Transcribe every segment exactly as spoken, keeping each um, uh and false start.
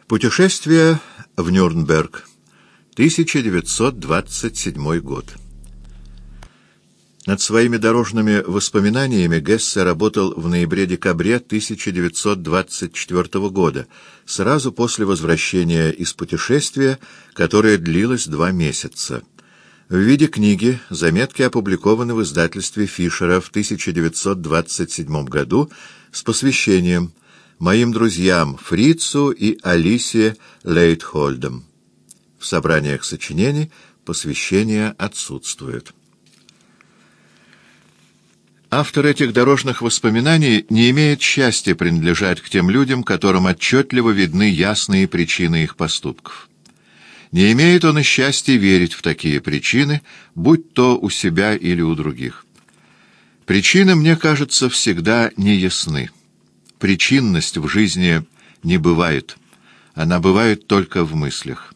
Путешествие в Нюрнберг, тысяча девятьсот двадцать седьмой год. Над своими дорожными воспоминаниями Гессе работал в ноябре-декабре тысяча девятьсот двадцать четвёртого года, сразу после возвращения из путешествия, которое длилось два месяца. В виде книги заметки опубликованы в издательстве Фишера в тысяча девятьсот двадцать седьмом году с посвящением «Моим друзьям Фрицу и Алисе Лейтхольдам». В собраниях сочинений посвящения отсутствует. Автор этих дорожных воспоминаний не имеет счастья принадлежать к тем людям, которым отчетливо видны ясные причины их поступков. Не имеет он и счастья верить в такие причины, будь то у себя или у других. Причины, мне кажется, всегда неясны. Причинность в жизни не бывает, она бывает только в мыслях.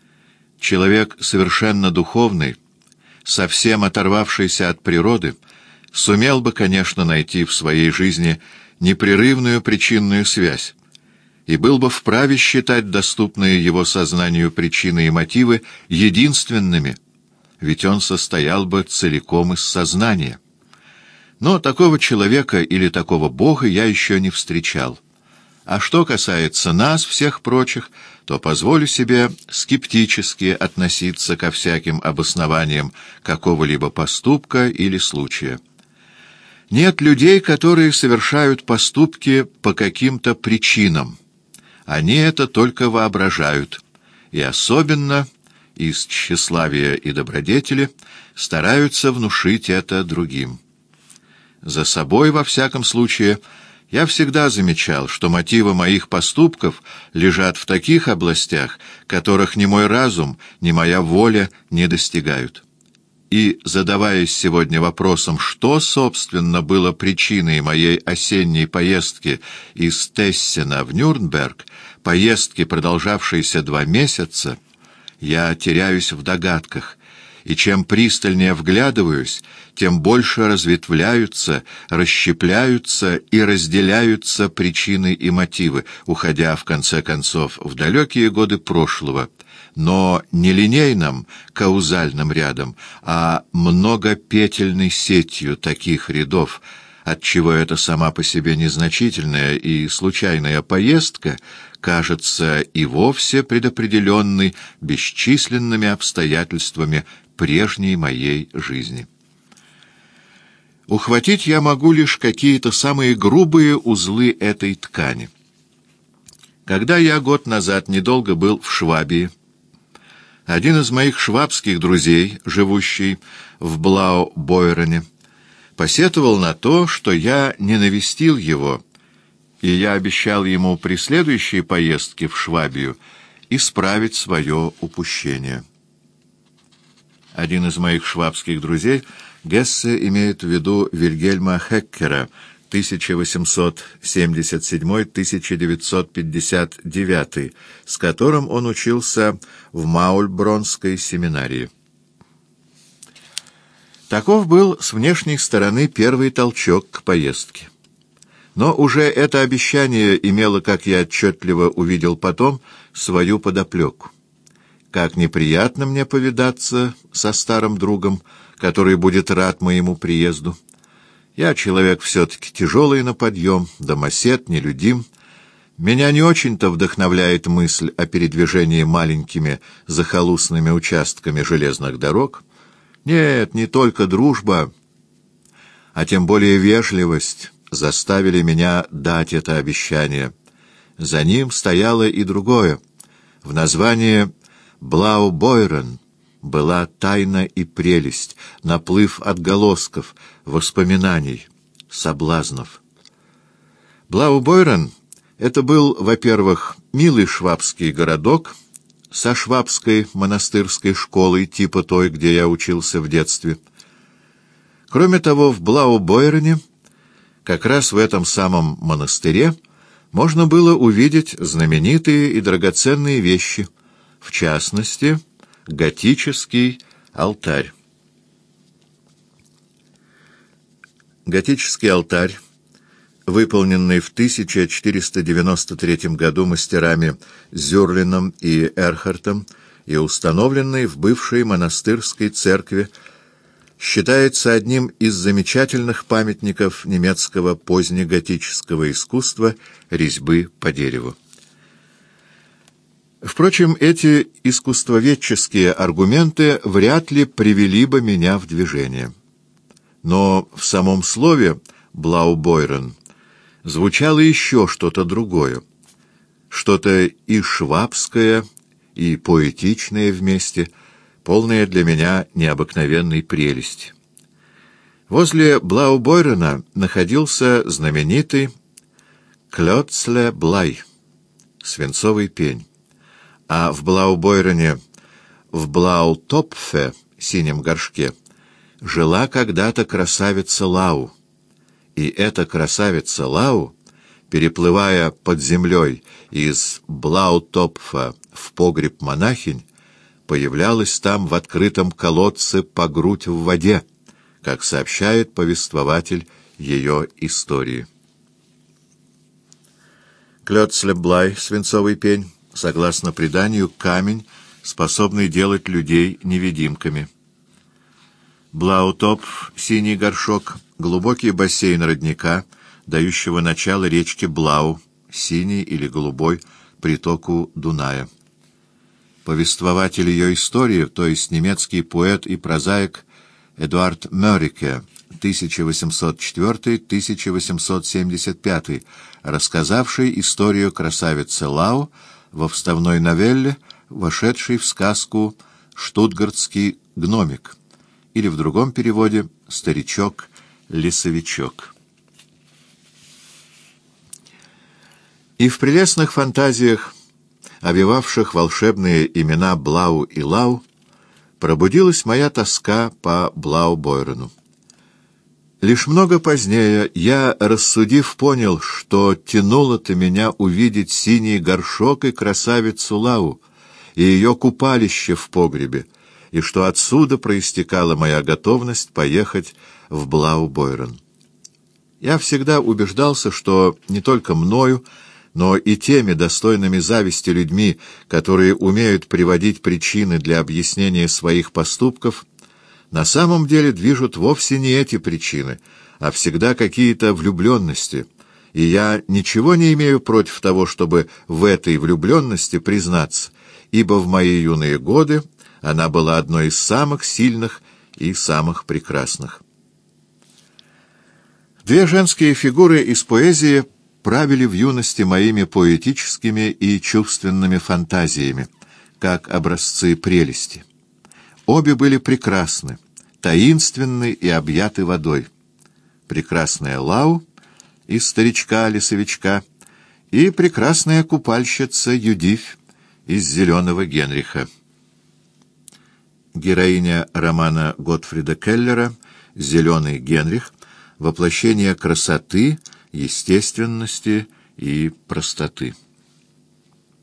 Человек совершенно духовный, совсем оторвавшийся от природы, сумел бы, конечно, найти в своей жизни непрерывную причинную связь и был бы вправе считать доступные его сознанию причины и мотивы единственными, ведь он состоял бы целиком из сознания. Но такого человека или такого Бога я еще не встречал. А что касается нас, всех прочих, то позволю себе скептически относиться ко всяким обоснованиям какого-либо поступка или случая. Нет людей, которые совершают поступки по каким-то причинам. Они это только воображают, и особенно из тщеславия и добродетели стараются внушить это другим. За собой, во всяком случае, я всегда замечал, что мотивы моих поступков лежат в таких областях, которых ни мой разум, ни моя воля не достигают. И, задаваясь сегодня вопросом, что, собственно, было причиной моей осенней поездки из Тессена в Нюрнберг, поездки, продолжавшейся два месяца, я теряюсь в догадках, и чем пристальнее вглядываюсь, тем больше разветвляются, расщепляются и разделяются причины и мотивы, уходя, в конце концов, в далекие годы прошлого, но не линейным каузальным рядом, а многопетельной сетью таких рядов, отчего эта сама по себе незначительная и случайная поездка кажется и вовсе предопределенной бесчисленными обстоятельствами прежней моей жизни. Ухватить я могу лишь какие-то самые грубые узлы этой ткани. Когда я год назад недолго был в Швабии, один из моих швабских друзей, живущий в Блау-Бойроне, посетовал на то, что я не навестил его, и я обещал ему при следующей поездке в Швабию исправить свое упущение. Один из моих швабских друзей, Гессе, имеет в виду Вильгельма Хеккера, тысяча восемьсот семьдесят седьмой — тысяча девятьсот пятьдесят девятый, с которым он учился в Маульбронской семинарии. Таков был с внешней стороны первый толчок к поездке. Но уже это обещание имело, как я отчетливо увидел потом, свою подоплеку. Как неприятно мне повидаться со старым другом, который будет рад моему приезду. Я человек все-таки тяжелый на подъем, домосед, нелюдим. Меня не очень-то вдохновляет мысль о передвижении маленькими захолустными участками железных дорог. Нет, не только дружба, а тем более вежливость заставили меня дать это обещание. За ним стояло и другое. В названии «Блау-Бойрон» была тайна и прелесть, наплыв отголосков, воспоминаний, соблазнов. Блау-Бойрон — это был, во-первых, милый швабский городок со швабской монастырской школой, типа той, где я учился в детстве. Кроме того, в Блау-Бойроне, как раз в этом самом монастыре, можно было увидеть знаменитые и драгоценные вещи, в частности, готический алтарь. Готический алтарь выполненный в тысяча четыреста девяносто третьем году мастерами Зюрлином и Эрхартом и установленный в бывшей монастырской церкви, считается одним из замечательных памятников немецкого позднеготического искусства резьбы по дереву. Впрочем, эти искусствоведческие аргументы вряд ли привели бы меня в движение. Но в самом слове «Блаубойрен» звучало еще что-то другое, что-то и швабское, и поэтичное вместе, полное для меня необыкновенной прелести. Возле Блаубойрена находился знаменитый Клёцле-Блай, свинцовый пень, а в Блаубойрене, в Блаутопфе, синем горшке, жила когда-то красавица Лау, и эта красавица Лау, переплывая под землей из Блаутопфа в погреб монахинь, появлялась там в открытом колодце по грудь в воде, как сообщает повествователь ее истории. Клёцле-Блай, свинцовый пень, согласно преданию, камень, способный делать людей невидимками. Блаутопф, синий горшок, глубокий бассейн родника, дающего начало речке Блау, синий или голубой, притоку Дуная. Повествователь ее истории, то есть немецкий поэт и прозаик Эдуард Мёрике, тысяча восемьсот четвёртый — тысяча восемьсот семьдесят пятый, рассказавший историю красавицы Лау во вставной новелле, вошедшей в сказку «Штутгартский гномик», или в другом переводе «Старичок-лесовичок». И в прелестных фантазиях, обвивавших волшебные имена Блау и Лау, пробудилась моя тоска по Блаубойрену. Лишь много позднее я, рассудив, понял, что тянуло-то меня увидеть синий горшок и красавицу Лау, и ее купалище в погребе, и что отсюда проистекала моя готовность поехать в Блаубойрен. Я всегда убеждался, что не только мною, но и теми достойными зависти людьми, которые умеют приводить причины для объяснения своих поступков, на самом деле движут вовсе не эти причины, а всегда какие-то влюбленности, и я ничего не имею против того, чтобы в этой влюбленности признаться, ибо в мои юные годы она была одной из самых сильных и самых прекрасных. Две женские фигуры из поэзии правили в юности моими поэтическими и чувственными фантазиями, как образцы прелести. Обе были прекрасны, таинственны и объяты водой. Прекрасная Лау из «Старичка-лесовичка» и прекрасная купальщица Юдифь из «Зеленого Генриха». Героиня романа Готфрида Келлера «Зеленый Генрих» — воплощение красоты, естественности и простоты.